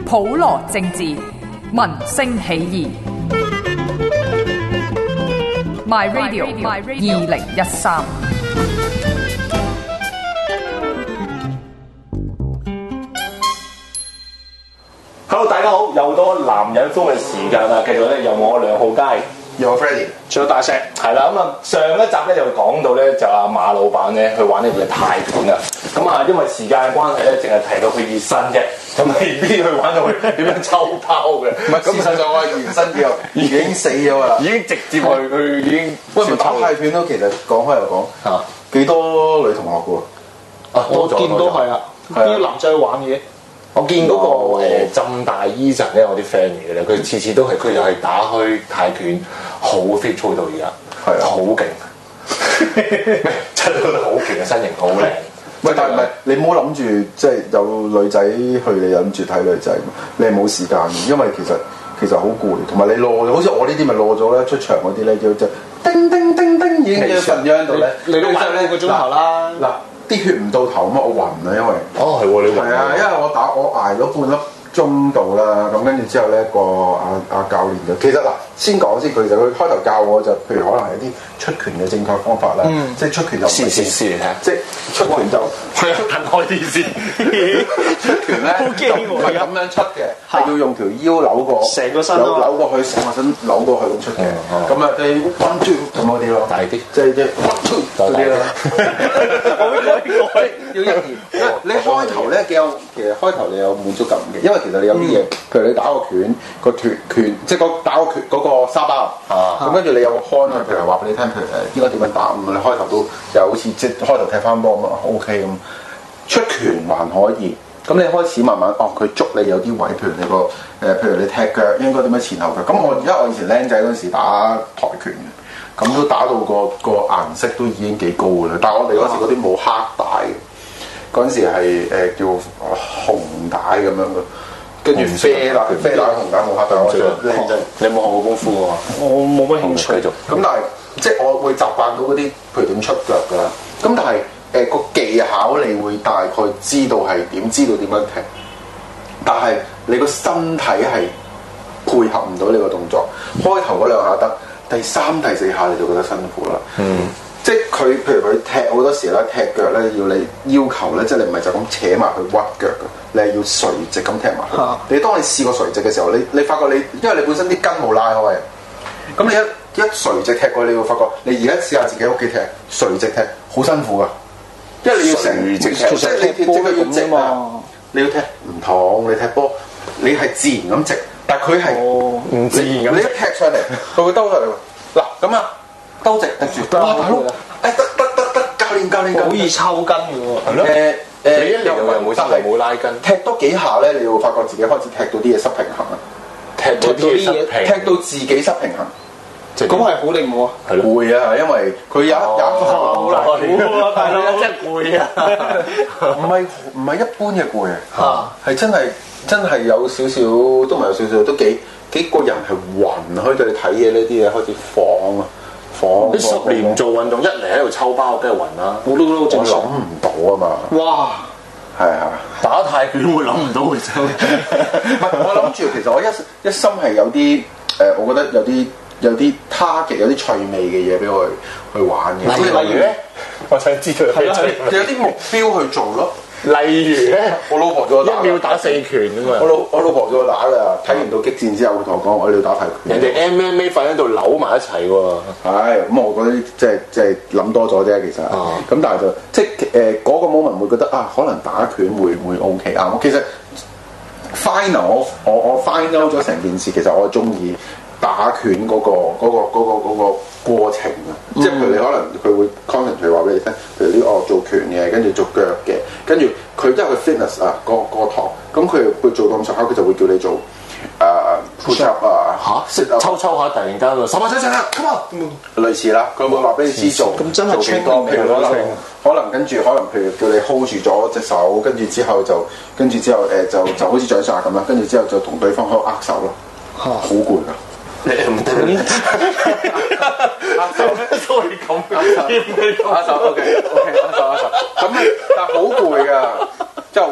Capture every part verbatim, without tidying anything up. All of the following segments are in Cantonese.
普羅政治，民聲起義。My Radio 二零一三。 Hello， 大家好，又到男人風嘅時間啦。繼續咧，有我梁浩佳， 有我 Freddie， 仲有大石，係啦。咁啊，上一集咧就講到咧，就阿馬老闆咧去玩呢個泰拳啊。咁啊，因為時間嘅關係咧，淨係提到佢熱身啫，咁未必去玩到佢點樣抽拋嘅。唔係， 事實上我係原身之後已經死咗啦， 已經直接去佢已經。 喂，唔打泰拳都其實講開又講嚇，幾多女同學嘅喎？ 啊，多咗， 見到係啊，啲男仔去玩嘅。 我見嗰個誒浸大 Eason 咧，我啲 friend 嚟嘅咧，佢次次都係佢又係打開泰拳，好 fit 操到而家，係啊，好勁，真係好勁嘅身形，好靚。 喂，但係唔係你唔好諗住即係有女仔去，你諗住睇女仔，你係冇時間嘅，因為其實其實好攰，同埋你攞好似我呢啲咪攞咗咧，出場嗰啲咧叫即係叮叮叮叮已經嘅份樣度咧， 你都玩兩個鐘頭啦。 嗱，啲血唔到頭嘛，我暈啊，因為哦係喎，你暈係啊，因為我打我捱咗半粒鐘度啦，咁跟住之後咧個阿阿教練就其實嗱先講先，佢就佢開頭教我就譬如可能係一啲出拳嘅正確方法啦，嗯、即係出拳就試試試嚟睇， 即係出拳就係啊，彈開啲先， 出拳咧就唔係咁樣出嘅，係要用條腰扭過成個身扭扭過去，成個身扭過去咁出嘅，咁啊你 one two 咁嗰啲咯， 大啲， 即係即係 one two 嗰啲啦。 我我我要一言，你開頭咧幾有，其實開頭你有滿足感嘅，因為其實你有啲嘢，譬如你打個拳，個拳拳，即係個打個拳嗰個沙包，咁跟住你有個康啊，譬如話俾你聽，譬如誒應該點樣打咁，你開頭都又好似即係開頭踢翻波咁啊 OK 咁，出拳還可以，咁你開始慢慢哦佢捉你有啲位，譬如你個誒，譬如你踢腳應該點樣前後腳，咁我而家我以前僆仔嗰陣時打跆拳嘅，咁都打到個個顏色都已經幾高嘅啦，但係我哋嗰時嗰啲冇黑帶嘅。嗰陣時係誒、呃、叫紅帶咁樣嘅，跟住啡帶、啡帶、紅帶冇黑帶，我覺得靚仔。 你有冇學過功夫喎？ 我冇乜興趣。 繼續。 咁但係即係我會習慣到嗰啲，譬如點出腳㗎啦。咁但係誒個技巧你會大概知道係點，知道點樣踢。但係你個身體係配合唔到呢個動作。開頭嗰兩下得，第三、第四下你就覺得辛苦啦。嗯。即係佢，譬如佢踢好多時咧，踢腳咧要你要求咧，即係你唔係就咁扯埋去屈腳嘅，你係要垂直咁踢埋去。啊、你當你試過垂直嘅時候，你你發覺你，因為你本身啲筋冇拉開，咁你一一垂直踢過去，你會發覺你而家試下自己屋企踢垂直踢，好辛苦噶，因為你要成直踢，即係你踢波要直啊，你要踢唔同，你踢波你係自然咁直，但係佢係唔自然咁，你一踢上嚟，佢會兜上嚟。嗱咁啊！兜直得住，哇大佬！誒得得得得，教練教練， 好易抽筋嘅喎。 係咯。誒誒，你一嚟又冇得係冇拉筋， 踢多幾下咧，你會發覺自己開始踢到啲嘢失平衡啊！ 踢到啲嘢失平， 踢到自己失平衡， 咁係好定冇啊？ 攰啊！因為佢有一有好難喎，大佬真係攰啊！ 唔係唔係一般嘅攰啊，係真係真係有少少，都唔係有少少，都幾幾個人係暈，開到你睇嘢呢啲嘢開始晃啊！ 你十年唔做運動，一嚟喺度抽包，梗係暈啦！ 我都覺得好正常，諗唔到啊嘛！ 哇， 係啊， 打泰拳會諗唔到嘅啫。 唔係我諗住，其實我一一心係有啲誒、呃，我覺得有啲有啲 target，有啲趣味嘅嘢俾我去去玩嘅。 例如咧，我想知道有有啲目標去做咯。 例如咧， 我老婆叫我打一秒打四拳咁嘛。 我老我老婆叫我打㗎，睇完到激戰之後，佢同我講：我要打泰拳。 人哋 M M A 瞓喺度扭埋一齊喎。 係咁，我覺得即係即係諗多咗啫，其實。咁、啊、但係就即係誒嗰個 moment 會覺得啊，可能打拳會會 O K 啊。我其實 final 我我我 final 咗成件事，其實我中意打拳嗰、嗰個嗰、嗰個嗰、嗰個嗰、嗰個過程啊。嗯、即係譬如你可能佢會 concentrate 話俾你聽，譬如呢個做拳嘅，跟住做腳嘅，跟住佢因為佢 fitness 啊個個堂，咁佢會做咁上下，佢就會叫你做誒 push up 啊嚇，抽抽下突然間喎，十萬隻隻啦 ，come on，類似啦，佢會話俾你知做， 咁真係做幾多，譬如可能可能跟住可能譬如叫你 hold 住咗隻手，跟住之後就跟住之後誒就就好似掌上壓咁啦，跟住之後就同對方喺度握手咯，好攰㗎。 你唔得呢？握手都係咁嘅， 握手 OK OK 握手握手，咁但係好攰㗎，真係好攰。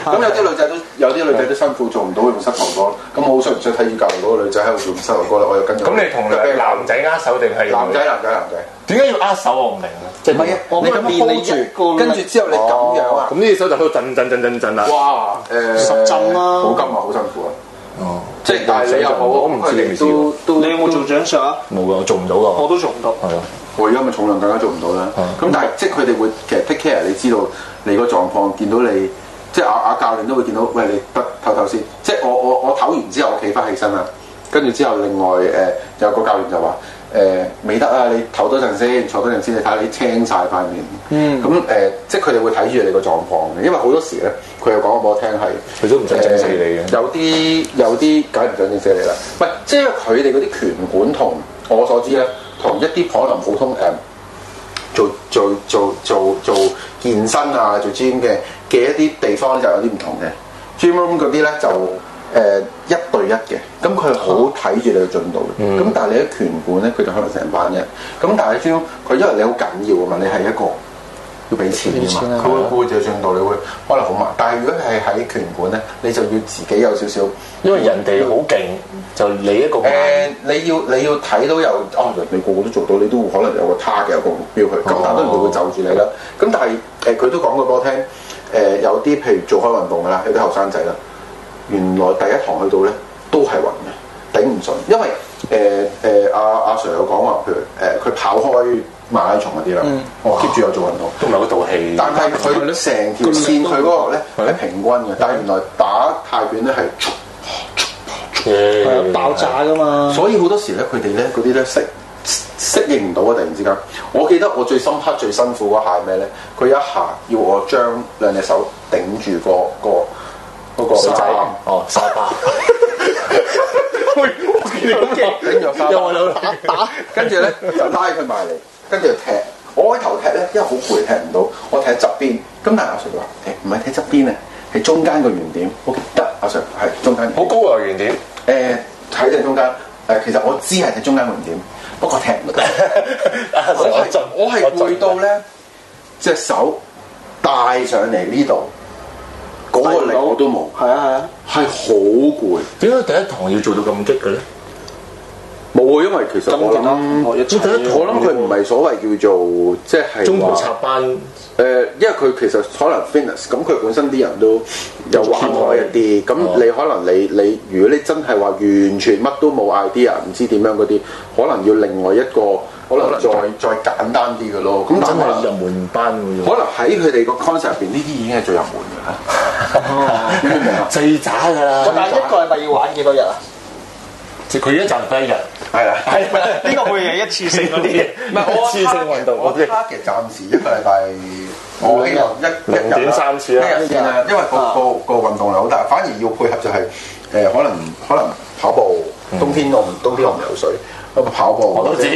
咁有啲女仔都有啲女仔都辛苦做唔到用膝頭哥，咁我好想唔想睇住隔離嗰個女仔喺度用膝頭哥咧，我又跟住。 咁你同男仔握手定係男仔男仔男仔？ 點解要握手我唔明啊！ 即係唔係啊？你咁 hold 住，跟住之後你咁樣啊？ 咁呢隻手就喺度震震震震震啦！ 哇！誒十震啦， 好金啊，好辛苦啊！ 哦， 即係但係你又好， 我唔知你未試過。 都你有冇做掌上啊？ 冇㗎，我做唔到㗎。 我都做唔到。 係啊。 我而家咪重量更加做唔到啦。咁但係即係佢哋會其實 take care，你知道你個狀況，見到你即係阿阿教練都會見到，喂你得唞唞先。即係我我我唞完之後，我企翻起身啦。跟住之後，另外誒、呃、有個教練就話誒未得啊，你唞多陣先，坐多陣先，你睇下你青晒塊面。嗯。咁誒、呃，即係佢哋會睇住你個狀況嘅，因為好多時咧，佢又講過俾我聽係， 佢都唔想整死你嘅、呃。有啲有啲梗係唔想整死你啦。唔係，即係佢哋嗰啲拳館同我所知咧，同一啲可能普通誒、呃、做做做做做健身啊、做 gym 嘅嘅一啲地方就有啲唔同嘅。gym room 嗰啲咧就。誒、呃、一對一嘅，咁佢好睇住你嘅進度嘅。咁、嗯、但係你喺拳館咧，佢就可能成班人。咁但係專佢因為你好緊要啊嘛，你係一個要俾錢嘅嘛，佢會背住進度，你會可能好慢。但係如果係喺拳館咧，你就要自己有少少， 因為人哋好勁，就你一個。誒、呃，你要你要睇到有哦，人哋個個都做到，你都可能有個 target 有個目標去。咁、哦、但係當然佢會就住你啦。咁但係誒，佢、呃、都講過俾我聽，誒、呃、有啲譬如做開運動㗎啦，有啲後生仔啦。原來第一堂去到咧都係暈嘅，頂唔順。因為誒誒阿阿 Sir 有講話，譬如誒佢、呃、跑開馬拉松嗰啲啦，我 keep 住有做運動， 都唔係嗰道氣。但係佢成條線佢嗰個咧係平均嘅，但係原來打泰拳咧係係爆炸㗎嘛。 所以好多時咧，佢哋咧嗰啲咧適適應唔到啊！突然之間，我記得我最深刻、最辛苦嗰下係咩咧？佢一下要我將兩隻手頂住個個。嗰個仔哦，沙包，喂，我見你咁勁，頂住沙包，打打，跟住咧就拉佢埋嚟，跟住踢。我喺頭踢咧，因為好攰踢唔到，我踢喺側邊。咁但係阿 Sir 話：誒唔係踢側邊啊，係中間個圓點。O K，得，阿 Sir 係中間。好高啊圓點。誒喺正中間。誒其實我知係踢中間個圓點，不過踢唔到。我係我係攰到咧，隻手帶上嚟呢度。嗰個力我都冇，係啊係啊，係好攰。點解第一堂要做到咁激嘅咧？冇啊，因為其實我諗，我諗佢唔係所謂叫做即係中途插班。誒、呃，因為佢其實可能 fitness，咁佢本身啲人都有玩開一啲。咁、嗯、你可能你你，如果你真係話完全乜都冇 idea，唔知點樣嗰啲，可能要另外一個。可能再再簡單啲嘅咯，咁真係入門班嘅。可能喺佢哋個 concept 入邊，呢啲已經係最入門嘅啦。最渣㗎啦！ 但係一個禮拜要玩幾多日啊？ 即係佢一集得一日，係啦，係呢個會係一次性嗰啲，唔係我一次性運動。 我 target 暫時一個禮拜，我希望一零點三次啦，一日先啦，因為個個個運動量好大，反而要配合就係誒可能可能跑步，冬天我唔冬天我唔游水。咁跑步我都知，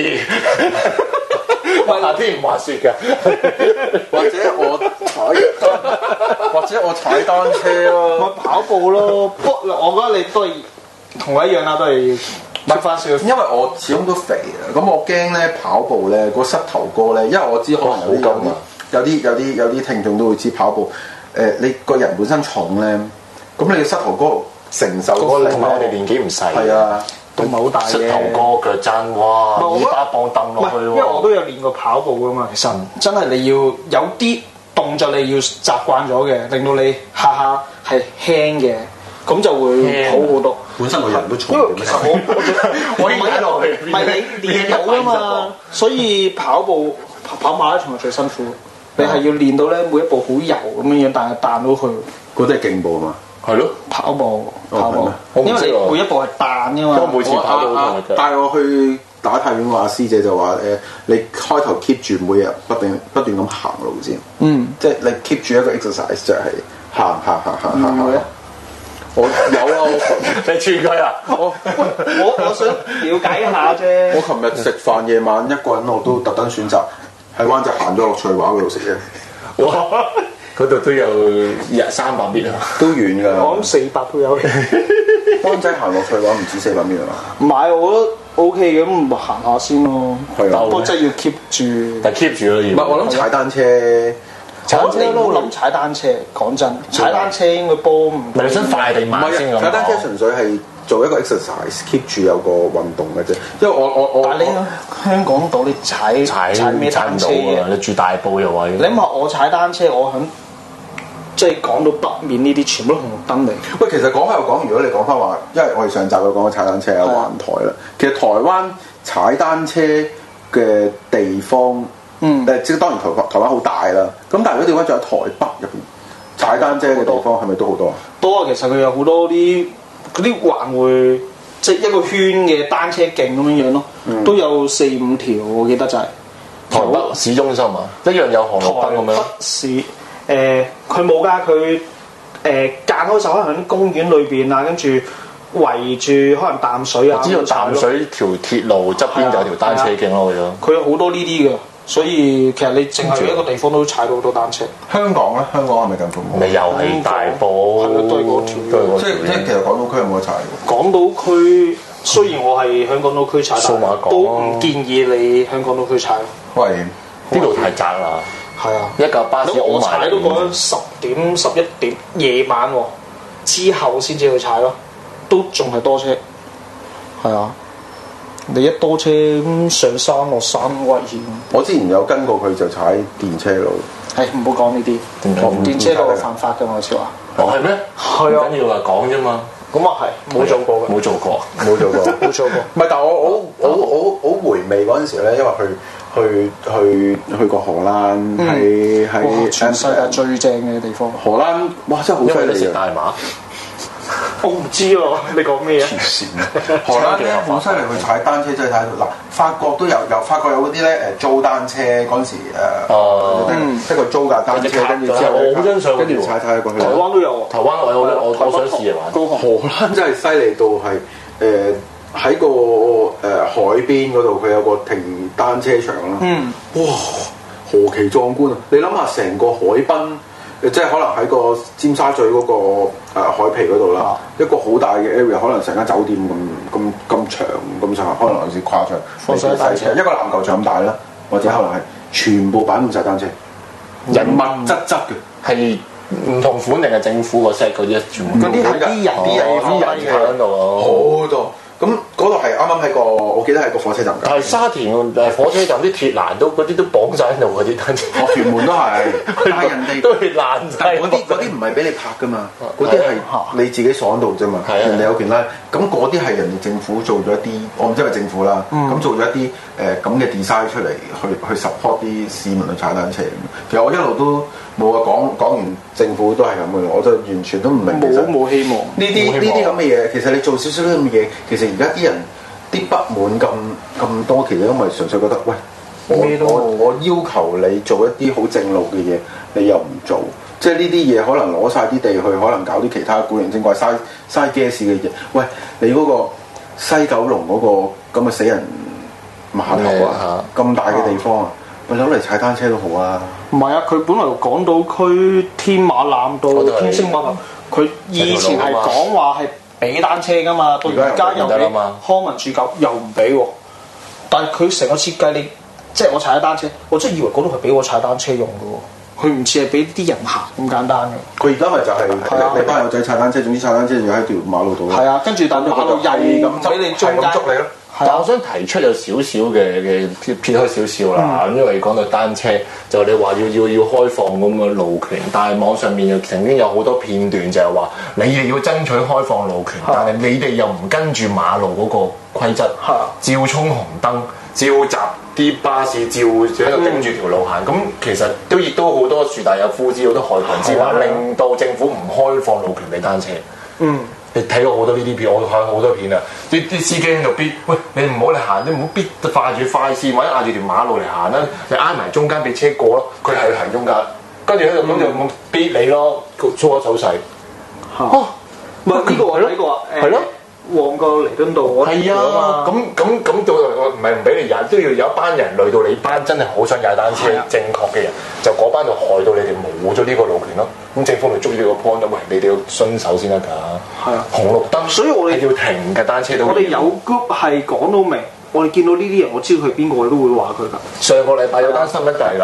夏天唔滑雪嘅， 或者我踩，或者我踩單車咯， 我跑步咯。不，我覺得你都係同我一樣啦，都係要食翻少。因為我始終都肥啊，咁我驚咧跑步咧個膝頭哥咧，因為我知可能好金啊，有啲有啲有啲聽眾都會知跑步。誒、呃，你個人本身重咧，咁你嘅膝頭哥承受嗰個力，同埋我哋年紀唔細，係啊。都唔係好大嘅，膝頭哥腳踭，哇！二百磅掟落去喎。因為我都有練過跑步噶嘛，其實真係你要有啲動作你要習慣咗嘅，令到你下下係輕嘅，咁就會好好多。本身個人都重。因為其實我我我踩落去，唔係你練到啊嘛，所以跑步跑馬拉松係最辛苦。你係要練到咧每一步好柔咁樣樣，但係彈到去。嗰啲係競步啊嘛。係咯，跑步跑步，因為你每一步係彈㗎嘛。我每次跑到好痛嘅。帶我去打泰拳話，師姐就話誒，你開頭 keep 住每日不斷不斷咁行路先。嗯，即係你 keep 住一個 exercise 就係行行行行行行。我有啊，你串佢啊？我我我想了解一下啫。我琴日食飯夜晚一個人我都特登選擇喺灣仔行咗落翠華嗰度食嘅。哇！嗰度都有廿三百米啊，都遠㗎。我諗四百都有。灣仔行落去嘅話唔止四百米啊嘛。唔係，我覺得 O K 嘅，咁咪行下先咯。係啊，不過真係要 keep 住。但係 keep 住咯，要。唔係，我諗踩單車， 踩單車你冇諗踩單車，講真，踩單車應該波唔。 唔係你想快定慢先咁講？ 踩單車純粹係做一個 exercise，keep 住有個運動嘅啫。因為我我我， 但係你香港島你踩踩踩咩單車啊？你住大埔又話， 你諗下我踩單車，我響即係講到北面呢啲全部都紅綠燈嚟。 喂，其實講開又講，如果你講翻話，因為我哋上集有講過踩單車啊，環台啦。其實台灣踩單車嘅地方，嗯，誒即係當然台台灣好大啦。咁但係如果調翻仲有台北入邊踩單車嘅地方，係咪都好多啊？ 多啊！其實佢有好多啲嗰啲環會，即係一個圈嘅單車徑咁樣樣咯，嗯、都有四五條，我記得就係、是、 台北市中心啊，一樣有紅綠燈咁樣。 台北市誒，佢冇㗎，佢誒間開手可能喺啲公園裏邊啊，跟住圍住可能淡水啊。 我知道淡水條鐵路側邊就有條單車徑咯，咁佢有好多呢啲嘅。所以其實你淨係一個地方都踩到好多單車。 香港咧，香港係咪咁多？ 你又係大埔， 係咯，都係嗰條。 即係即係其實港島區有冇得踩？ 港島區雖然我係香港島區踩，都唔建議你香港島區踩。 喂， 呢度太窄啦。 係啊， 一架巴士我踩到嗰十點十一點夜晚喎，之後先至去踩咯，都仲係多車。係啊。你一多車咁上山落山危險。 我之前有跟過佢就踩電車路。 係唔好講呢啲，電車路係犯法㗎嘛，好似話。 哦，係咩？ 係啊， 唔緊要啊，講啫嘛。 咁啊係，冇做過嘅。 冇做過， 冇做過， 冇做過。 唔係，但係我我我我我回味嗰陣時咧，因為去去去去過荷蘭，係係全世界最正嘅地方。 荷蘭哇，真係好犀利嘅。 大馬。 我唔知喎，你講咩啊？ 荷蘭咧好犀利，去踩單車真係睇到嗱，法國都有，有法國有嗰啲咧誒租單車嗰陣時誒，一個租架單車，跟住之後好欣賞， 跟住踩踩過去。 台灣都有， 台灣我我我我想試玩。 荷蘭真係犀利到係誒喺個誒海邊嗰度，佢有個停單車場啦。嗯，哇，何其壯觀啊！你諗下成個海濱。即係可能喺個尖沙咀嗰、那個、呃、海皮嗰度啦，啊、一個好大嘅 area，可能成間酒店咁咁咁長咁上下，可能有啲誇張。放晒單車，一個籃球場咁大啦，或者可能係全部擺滿晒單車，人物質質嘅， 係唔同款定係政府個 set 嗰啲全部。 嗰啲係啲人啲人啲人喺度啊， 好多。咁嗰度係啱啱喺個，我記得係個火車站㗎。 但係沙田誒火車站啲鐵欄都嗰啲都綁晒喺度嗰啲單車。 哦，屯門都係，但係人哋都係爛晒。 嗰啲嗰啲唔係俾你拍㗎嘛，嗰啲係你自己鎖喺度啫嘛。人哋有權拉。咁嗰啲係人哋政府做咗一啲，我唔知係咪政府啦。咁做咗一啲誒咁嘅 design 出嚟，去去 support 啲市民去踩單車。其實我一路都冇話講講完政府都係咁嘅，我就完全都唔明。 冇冇希望。 呢啲呢啲咁嘅嘢，其實你做少少咁嘅嘢，其實而家啲人啲不滿咁咁多，其實因為純粹覺得，喂，我我我要求你做一啲好正路嘅嘢，你又唔做，即係呢啲嘢可能攞晒啲地去，可能搞啲其他古靈精怪、嘥嘥 gas 嘅嘢。喂，你嗰個西九龍嗰個咁嘅死人碼頭啊，咁大嘅地方啊！我攞嚟踩單車都好啊！ 唔係啊，佢本來港島區天馬南到天星碼頭，佢以前係講話係俾單車噶嘛，到而家又俾康文署搞又唔俾喎。但係佢成個設計，你即係我踩單車，我真係以為嗰度係俾我踩單車用嘅喎。佢唔似係俾啲人行咁簡單嘅。 佢而家咪就係你班友仔踩單車，總之踩單車就喺條馬路度。 係啊，跟住但係馬路又咁俾你中間捉你咯。 但係我想提出有少少嘅嘅撇撇開少少啦，嗯、因為講到單車，就你話要要要開放咁嘅路權，但係網上面又曾經有好多片段就係話，你哋要爭取開放路權，嗯、但係你哋又唔跟住馬路嗰個規則，嗯、照衝紅燈，照閘啲巴士，照喺度頂住條路行，咁、嗯、其實都亦都好多樹大有枯枝，好多害群之馬，嗯、令到政府唔開放路權俾單車。嗯。你睇過好多呢啲片，我睇好多片啊！啲啲司機喺度逼，喂，你唔好你行，你唔好逼快住快線，或者壓住條馬路嚟行啦，你挨埋中間俾車過咯。佢係行中間，跟住喺度咁就咁逼你咯，粗口手勢。 哦，唔係呢個我睇過啊，係咯。旺角彌敦道嗰係啊，咁咁咁到唔係唔俾你踩，都要有一班人累到你班真係好想踩單車正確嘅人，就嗰班就害到你哋冇咗呢個路權咯。咁政府咪捉住個 point 咯，喂，你哋要遵守先得㗎。係啊，紅綠燈， 所以我哋要停嘅單車都。 我哋有 group 係講到明，我哋見到呢啲人，我知道佢邊個，我都會話佢㗎。 上個禮拜有單新聞就係啦，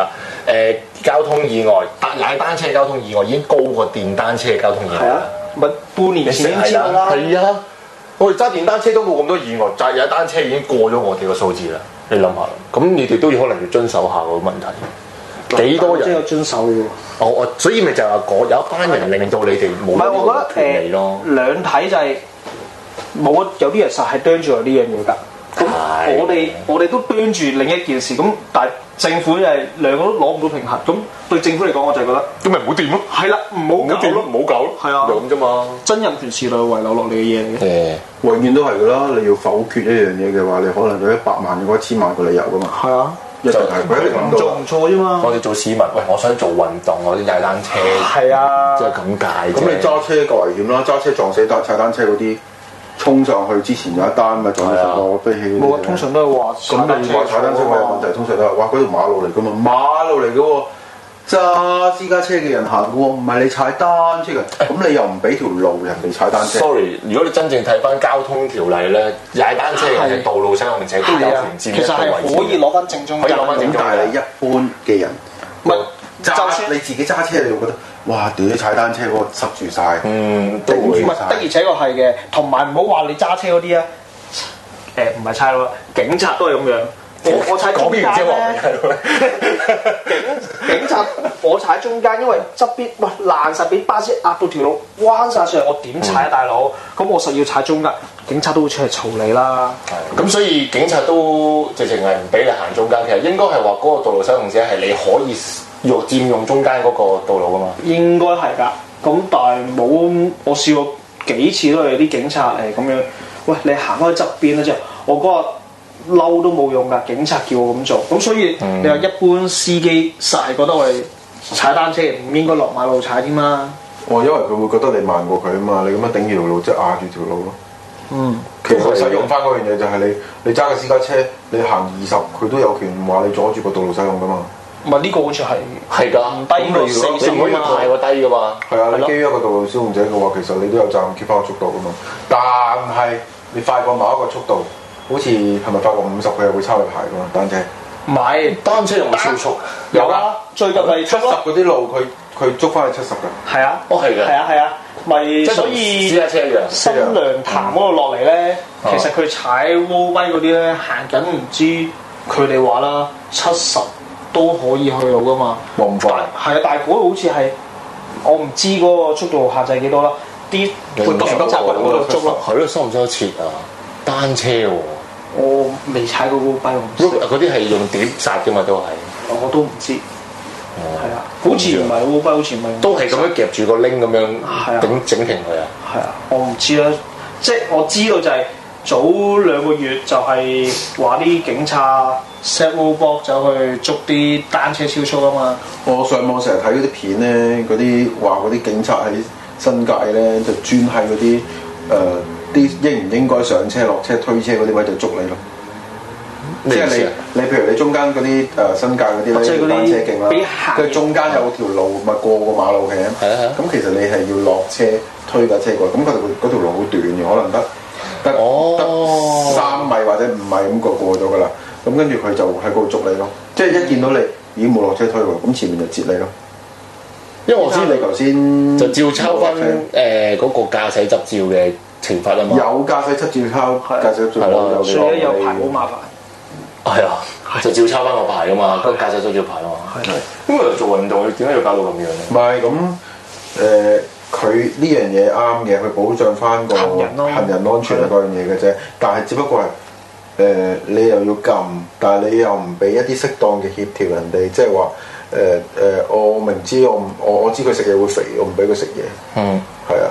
誒交通意外，踩單車交通意外已經高過電單車嘅交通意外。 係啊，咪半年前已經知道啦。 係啊，我哋揸電單車都冇咁多意外，就係踩單車已經過咗我哋個數字啦。你諗下，咁你哋都要可能要遵守下個問題。幾多人？ 即係遵守嘅喎。 我我所以咪就係話有一班人令到你哋冇呢個權利咯。 兩睇就係冇有啲人實係啄住我呢樣嘢㗎。咁我哋我哋都啄住另一件事，咁但係政府就係兩個都攞唔到平衡。咁對政府嚟講，我就係覺得咁咪唔好掂咯。 係啦，唔好搞咯， 唔好搞咯。係啊，就咁啫嘛。真人權時代遺留落嚟嘅嘢嚟嘅。 誒，永遠都係㗎啦。你要否決一樣嘢嘅話，你可能有一百萬嗰一千萬個理由㗎嘛。 係啊。 一定係佢哋做唔錯啫嘛！ 我哋做市民，喂，我想做運動，我啲踩單車， 係啊， 即係咁解。 咁你揸車夠危險啦，揸車撞死但踩單車嗰啲，衝上去之前有一單咪撞到成個飛起嗰啲。冇啊， 通常都係話咁你話踩單車有問題，通常都係哇嗰條馬路嚟㗎嘛，馬路嚟㗎喎。揸私家車嘅人行嘅喎，唔係你踩單車嘅，咁你又唔俾條路人哋踩單車。 Sorry，如果你真正睇翻交通條例咧，踩單車嘅係道路使用者都有權佔一個位置。 其實係可以攞翻正中間。 可以攞翻正中間。 但係你一般嘅人， 唔係揸你自己揸車，你會覺得哇屌！踩單車嗰個塞住晒， 嗯， 都會的而且確係嘅，同埋唔好話你揸車嗰啲啊，誒唔係差佬，警察都係咁樣。我我踩中間咧，警警察我踩中間，因為側邊喂爛晒，俾巴士壓到條路彎晒上嚟，我點踩啊大佬？咁、嗯、我實要踩中間，警察都會出嚟嘈你啦。 係，咁所以警察都直情係唔俾你行中間。其實應該係話嗰個道路使用者係你可以用佔用中間嗰個道路噶嘛。 應該係㗎，咁但係冇我試過幾次都係有啲警察誒咁樣，喂你行開側邊啦，之後我嗰個。嬲都冇用㗎，警察叫我咁做，咁所以、嗯、你話一般司機實係覺得我哋踩單車唔應該落馬路踩添嘛？ 哦，因為佢會覺得你慢過佢啊嘛，你咁樣頂住條路即係壓住條路咯。嗯，其實使用翻嗰樣嘢就係你你揸嘅私家車，你行二十，佢都有權話你阻住個道路使用㗎嘛。 唔係呢個好似係係㗎， 唔低過四十唔可以太過低㗎嘛。 係啊，你基於一個道路使用者嘅話，其實你都有責任 keep 翻個速度㗎嘛。但係你快過某一個速度。好似係咪快過五十佢又會抄你牌㗎嘛？單車唔係單車有冇超速？有啊，最近咪七十嗰啲路佢佢捉翻去七十㗎。 係啊， 哦係嘅。 係啊係啊，咪所以私家車一樣。 新娘潭嗰度落嚟咧，其實佢踩烏龜嗰啲咧行緊唔知佢哋話啦，七十都可以去到㗎嘛。 冇咁快。 係啊，但係嗰度好似係我唔知嗰個速度限制幾多啦。啲佢警察喺嗰度捉咯。 係咯，收唔收得切啊？單車喎。 我未踩過烏龜，我唔知。 嗰啲係用碟殺㗎嘛，都係。 我都唔知。係啊，好似唔係烏龜，好似唔係。 都係咁樣夾住個鈴咁樣整整停佢啊。 係啊，我唔知啦。即係我知道就係早兩個月就係話啲警察 set roadblock 走去捉啲單車超速啊嘛。 我上網成日睇嗰啲片咧，嗰啲話嗰啲警察喺新界咧就專係嗰啲誒。呃啲應唔應該上車落車推車嗰啲位就捉你咯，即係你你譬如你中間嗰啲誒新界嗰啲咧單車徑啦，佢中間有條路咪過個馬路嘅，咁其實你係要落車推架車過，咁佢嗰條路好短嘅，可能得得得三米或者五米咁過過咗噶啦，咁跟住佢就喺嗰度捉你咯，即係一見到你已經冇落車推喎，咁前面就截你咯。因為我知你頭先就照抄翻誒嗰個駕駛執照嘅。懲罰啊嘛， 有駕駛執照抄，駕駛執照有，所以有牌好麻煩。 係啊，就照抄翻個牌噶嘛，個駕駛執照牌啊嘛。係，咁啊做運動，你點解要搞到咁樣咧？ 唔係咁誒，佢呢樣嘢啱嘅，佢保障翻個行人安全嗰樣嘢嘅啫。但係只不過係誒，你又要撳，但係你又唔俾一啲適當嘅協調人哋，即係話誒誒，我明知我唔我我知佢食嘢會肥，我唔俾佢食嘢。嗯，係啊。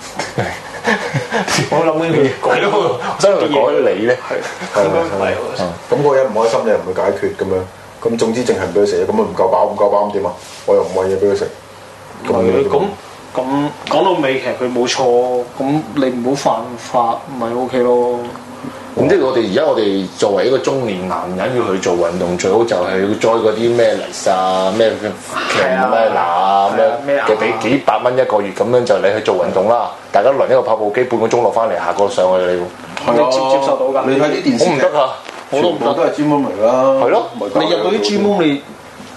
我諗緊你講咯， 真係講緊你咧，係係係咁嗰人唔開心，你又唔會解決咁樣，咁總之淨係唔俾佢食嘢，咁啊唔夠飽唔夠飽咁點啊？我又唔餵嘢俾佢食， 咁咁咁講到尾，其實佢冇錯，咁你唔好犯法，咪 O K 咯。 咁即係我哋而家我哋作為一個中年男人要去做運動，最好就係要 join 嗰啲咩泥沙、咩強咩拿咩嘅，俾幾百蚊一個月咁樣就你去做運動啦。大家輪一個跑步機半個鐘落翻嚟，下個上去你， 你接唔接受到㗎？ 你睇啲電視， 我唔得啊， 我都唔得，都係 gym room 嚟啦。 係咯， 你入到啲 gym room，你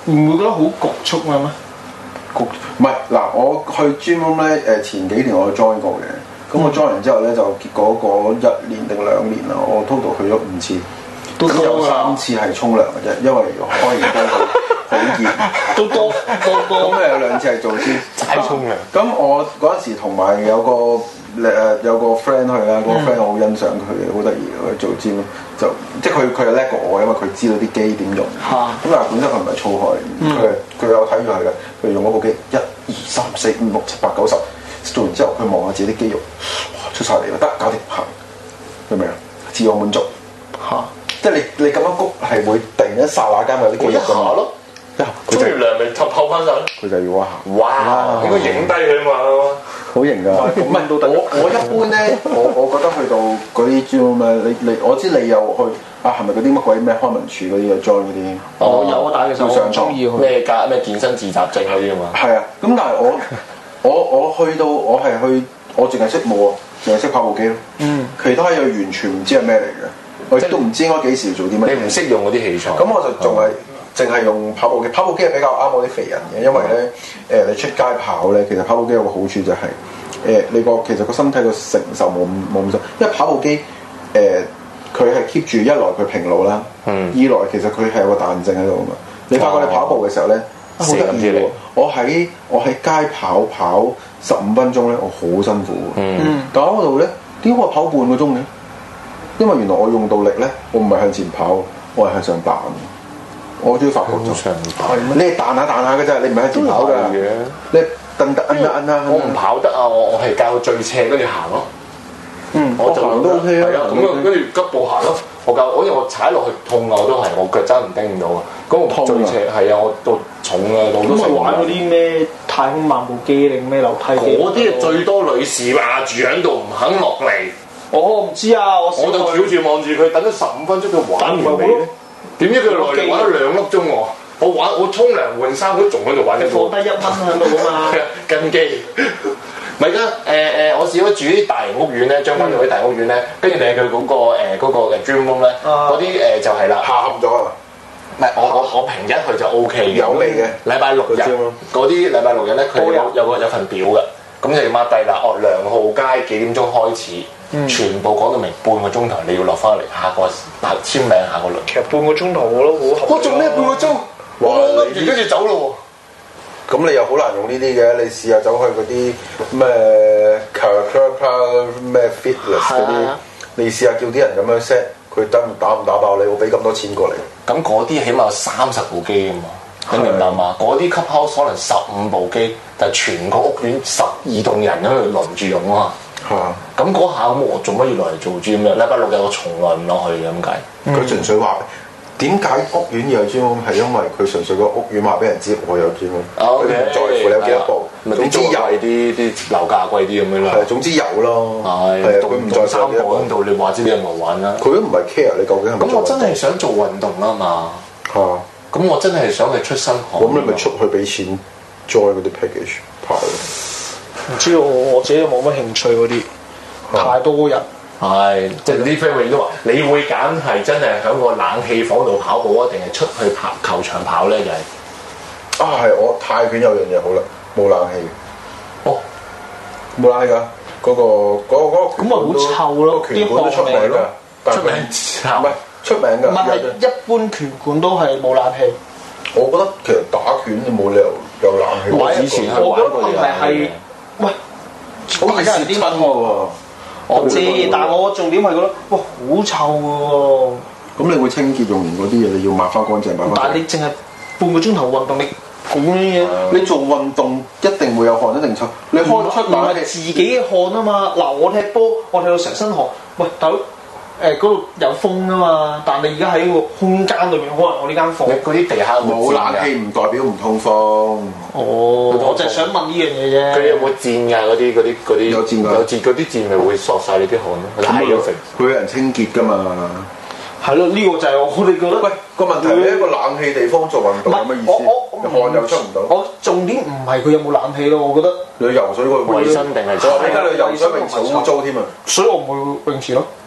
唔會覺得好局促嘅咩？ 焗唔係嗱，我去 gym room 咧誒前幾年我 join 過嘅，咁我 join 完之後咧就結果嗰一年定兩年啦，我 total 去咗五次，咁有三次係沖涼嘅啫，因為開完波好好熱， 都多多多。 咁誒有兩次係做 gym 齋沖涼。 咁我嗰陣時同埋有個誒有個 friend 去啦，嗰個 friend 我好欣賞佢嘅，好得意嘅，佢做 gym 就即係佢佢係叻過我，因為佢知道啲機點用。咁但係本身佢唔係操開，佢佢有睇住佢嘅，佢用嗰部機一二三四五六七八九十，做完之後佢望下自己啲肌肉，哇出晒嚟啦，得搞掂行，明唔明啊？自我滿足嚇，即係你你咁樣谷係會突然間剎那間有啲肌肉㗎嘛咯。 沖完涼咪透透翻晒咯， 佢就要行。 哇！應該影低佢嘛， 好型㗎。唔係我我一般咧，我我覺得去到嗰啲 gym 咧，你你我知你有去啊？係咪嗰啲乜鬼咩康文署嗰啲啊 join 嗰啲？ 我有啊，但係其實我唔中意去咩加咩健身自習症嗰啲啊嘛。 係啊，咁但係我我我去到我係去，我淨係識舞啊，淨係識跑步機咯。嗯，其他嘢完全唔知係咩嚟嘅，我亦都唔知應該幾時做啲乜。 你唔識用嗰啲器材。 咁我就仲係。淨係用跑步機，跑步機係比較啱我啲肥人嘅，因為咧誒、呃、你出街跑咧，其實跑步機有個好處就係、是、誒、呃、你個其實個身體個承受冇冇咁深，因為跑步機誒佢係 keep 住一來佢平路啦，嗯、二來其實佢係有個彈性喺度啊嘛。你發覺你跑步嘅時候咧，好得意喎！我喺我喺街跑跑十五分鐘咧，我好辛苦喎。嗯、但喺嗰度咧，點解我跑半個鐘嘅？因為原來我用到力咧，我唔係向前跑，我係向上彈。我都要發覺咗，你係彈下彈下嘅啫，你唔係喺前跑㗎。你蹬蹬摁下摁下。 我唔跑得啊！我我係教最斜跟住行咯。嗯，我就行都 OK 啊。 係啊，咁啊跟住急步行咯。我教我因為我踩落去痛啊，我都係我腳真係唔頂唔到啊。咁我最斜係啊，我到重啊，到都成。咁咪玩嗰啲咩太空漫步機定咩樓梯機？ 嗰啲最多女士壓住喺度唔肯落嚟。 我唔知啊，我我就翹住望住佢，等咗十五分鐘佢玩完未咧？點知佢落嚟玩咗兩粒鐘喎！我玩我沖涼換衫，佢仲喺度玩緊。 放低一蚊喺度啊嘛！ 跟機，唔係㗎誒誒，我試過住啲大型屋苑咧，將軍澳啲大屋苑咧，跟住你去佢嗰個誒嗰個嘅 gym room 咧，嗰啲誒就係啦， 下陷咗啊！ 唔係我我我平日去就 O K 嘅， 有味嘅。 禮拜六日嗰啲禮拜六日咧，佢有有個有份表嘅，咁就要 mark 低啦。哦，良浩街幾點鐘開始？嗯、全部講到明半個鐘頭，你要落翻嚟下個下簽名下個輪。 其實半個鐘頭我都好合。 我做咩半個鐘？哇！你跟住走咯喎。 咁你又好難用呢啲嘅，你試下走去嗰啲咩 Caracra 咩 Fitness 嗰啲，你試下叫啲人咁樣 set，佢得打唔打爆你？我俾咁多錢過嚟。 咁嗰啲起碼有三十部機啊嘛，你明白嘛？嗰啲 clubhouse 可能十五部機，但係全個屋苑十二棟人喺度輪住用啊。嚇！咁嗰下咁我做乜要落嚟做 gym 咧？禮拜六日我從來唔落去嘅咁解。佢、嗯、 純粹話點解屋苑有 gym 係因為佢純粹個屋苑話俾人知我有 gym，佢唔在乎你有幾多部。 咪總之有啲啲樓價貴啲咁樣咯。 係總之有咯。係係佢唔在三部喺度，你話知你有冇玩啦？ 佢都唔係 care 你究竟係咪。 咁我真係想做運動啊嘛。嚇！咁我真係想去出身汗。 咁你咪出去俾錢 join 嗰啲 package 跑。 唔知我我自己冇乜興趣嗰啲，太多人。 係，即係啲 friend 永遠都話，你會揀係真係喺個冷氣房度跑步啊，定係出去跑球場跑咧？就係啊，係我泰拳有樣嘢好啦，冇冷氣。哦，冇冷氣㗎，嗰個嗰個嗰個拳館都咁咪好臭咯，啲汗出名㗎， 出名臭， 唔係出名㗎。 唔係一般拳館都係冇冷氣。 我覺得其實打拳你冇理由有冷氣。 我以前係玩過嘢係。 喂， 好易蝕親喎！ 我知，但係我重點係覺得，哇，好臭喎！ 咁你會清潔用完嗰啲嘢，你要抹翻乾淨，抹翻。 但係你淨係半個鐘頭運動，你咁樣嘢， 你做運動一定會有汗，一定臭。你汗出唔係自己嘅汗啊嘛！嗱，我踢波，我踢到成身汗。喂，大佬，誒嗰度有風啊嘛，但係你而家喺個空間裏面，可能我呢間房， 嗰啲地下冇冷氣唔代表唔通風。 哦，我就係想問呢樣嘢啫。 佢有冇箭㗎？嗰啲嗰啲嗰啲有箭㗎， 有箭嗰啲箭咪會索晒你啲汗咯。係要食， 佢有人清潔㗎嘛。 係咯，呢個就係我哋覺得。 喂，個問題你一個冷氣地方做運動有乜意思？汗又出唔到。 我重點唔係佢有冇冷氣咯，我覺得。 你游水個衞生定係？ 我話俾你聽，你游水泳池好污糟添啊！ 所以我唔去泳池咯。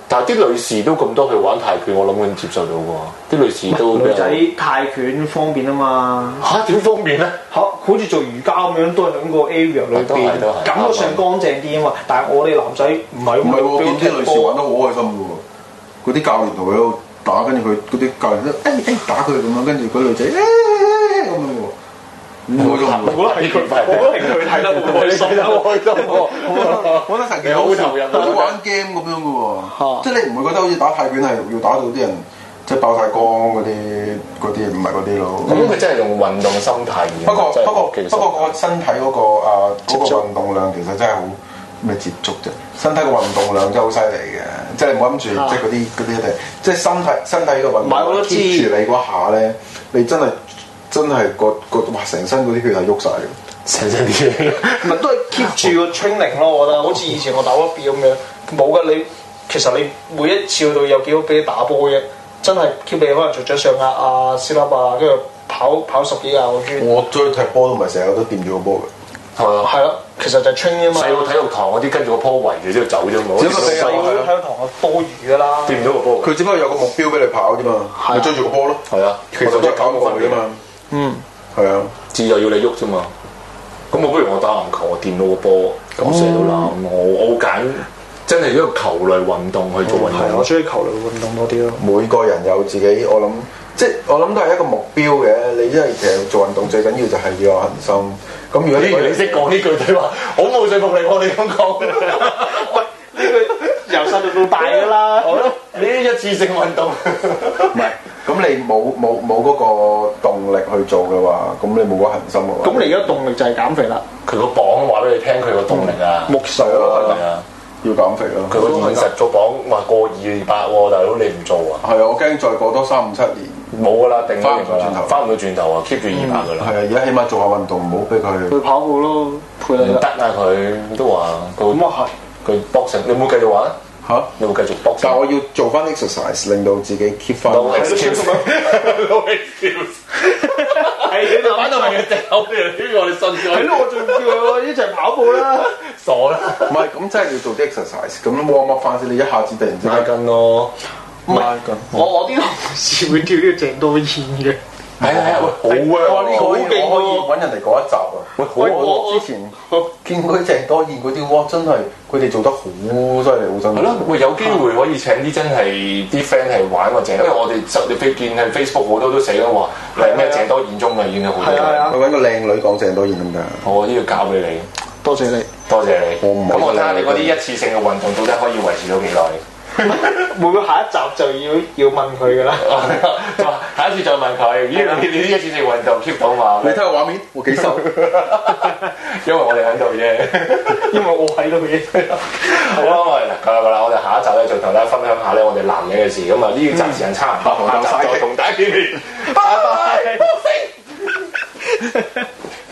但係啲女士都咁多去玩泰拳，我諗佢接受到喎。啲女士都女仔泰拳方便啊嘛。 嚇點方便咧？ 嚇，好似做瑜伽咁樣，都係喺個 area 裏邊，感覺上乾淨啲啊嘛。但係我哋男仔唔係， 唔係喎，見啲女士玩得好開心嘅喎。嗰啲教練同佢喺度打，跟住佢嗰啲教練都誒誒打佢咁樣，跟住嗰女仔誒咁樣喎。我覺得係佢，我覺得係佢睇得好開心，好開心喎！我覺得神奇好投入，好似玩 game 咁樣嘅喎，即係你唔會覺得好似打泰拳係要打到啲人即係爆晒光嗰啲嗰啲，唔係嗰啲咯。 咁佢真係用運動心態嘅。 不過不過不過個身體嗰個啊嗰個運動量其實真係好咩接觸啫，身體個運動量真係好犀利嘅，即係你唔好諗住即係嗰啲嗰啲一定，即係身體身體個運動 keep 住你嗰下咧，你真係。真係個個哇！成身嗰啲血係喐晒嘅， 成身啲嘢， 唔係都係 keep 住個 training 咯。我覺得好似以前我打 rugby 咁樣，冇噶你。其實你每一次去到有幾多俾你打波嘅，真係 keep 你可能做掌上壓啊、sit up 啊，跟住跑跑十幾廿個圈。 我追踢波都唔係成日都掂住個波嘅， 係啊， 係咯，其實就係 train 啊嘛。 細個體育堂嗰啲跟住個波圍住之後走啫嘛。 只不過細個體育堂嘅多餘㗎啦， 掂唔到個波。 佢只不過有個目標俾你跑啫嘛，你追住個波咯。 係啊， 其實都係搞個分嘅嘛。 嗯。 係啊， 字就要你喐啫嘛。咁我不如我打籃球，我掂到個波，咁射到籃。我我好揀真係一個球類運動去做運動。 係，我中意球類運動多啲咯。 每個人有自己，我諗即係我諗都係一個目標嘅。你因為其實做運動最緊要就係要有恒心。咁如果你識講呢句對話，好冇說服力喎！你咁講， 喂，呢句由細到到大㗎啦。 好啦，呢啲一次性運動唔係。咁你冇冇冇嗰個動力去做嘅話，咁你冇嗰恒心嘅話， 咁你而家動力就係減肥啦。 佢個榜話俾你聽，佢個動力啊， 目標咯， 係啊， 要減肥咯。 佢個現實個榜話過二百喎，大佬你唔做啊？ 係啊，我驚再過多三五七年冇噶啦，定翻唔到轉頭， 翻唔到轉頭啊 ！keep 住二百噶啦。 係啊，而家起碼做下運動，唔好俾佢。 去跑步咯，陪你唔得啊！佢都話咁啊係，佢 boxing 你有冇繼續玩？ 嚇！ 你會繼續 boxing？ 但係我要做翻 exercise，令到自己 keep 翻。 No excuse，no excuse。係你玩到係嘅藉口嚟，呢個我哋信咗。 係咯，我仲叫佢一齊跑步啦。 傻啦！ 唔係咁，真係要做啲 exercise，咁 warm up 翻先。你一下子突然之間拉筋咯， 拉筋。 我我啲同事會跳呢個鄭多燕嘅。 係啊係啊，好啊！ 呢個我可以揾人哋講一集啊！喂，好我之前見過啲鄭多燕嗰啲，哇！真係佢哋做得好犀利，好辛苦。 係咯，喂，有機會可以請啲真係啲 friend 係玩個鄭，因為我哋實你飛見係 Facebook 好多都寫咗話係咩鄭多燕中嘅，已經好多。 係啊！ 我揾個靚女講鄭多燕得唔得啊？ 好啊，呢個交俾你。 多謝你， 多謝你。 我唔係咁我睇下你嗰啲一次性嘅運動到底可以維持到幾耐？ 每個下一集就要要問佢噶啦。 下一次再問佢，咦？你你呢一次性運動 keep 到嘛？ 你睇個畫面，我幾瘦。 因為我哋喺度啫， 因為我喺度嘅。 好啦，我哋嗱夠啦夠啦，我哋下一集咧就同大家分享下咧我哋男人嘅事。咁啊呢集時間差唔多，下集再同大家見面。拜拜。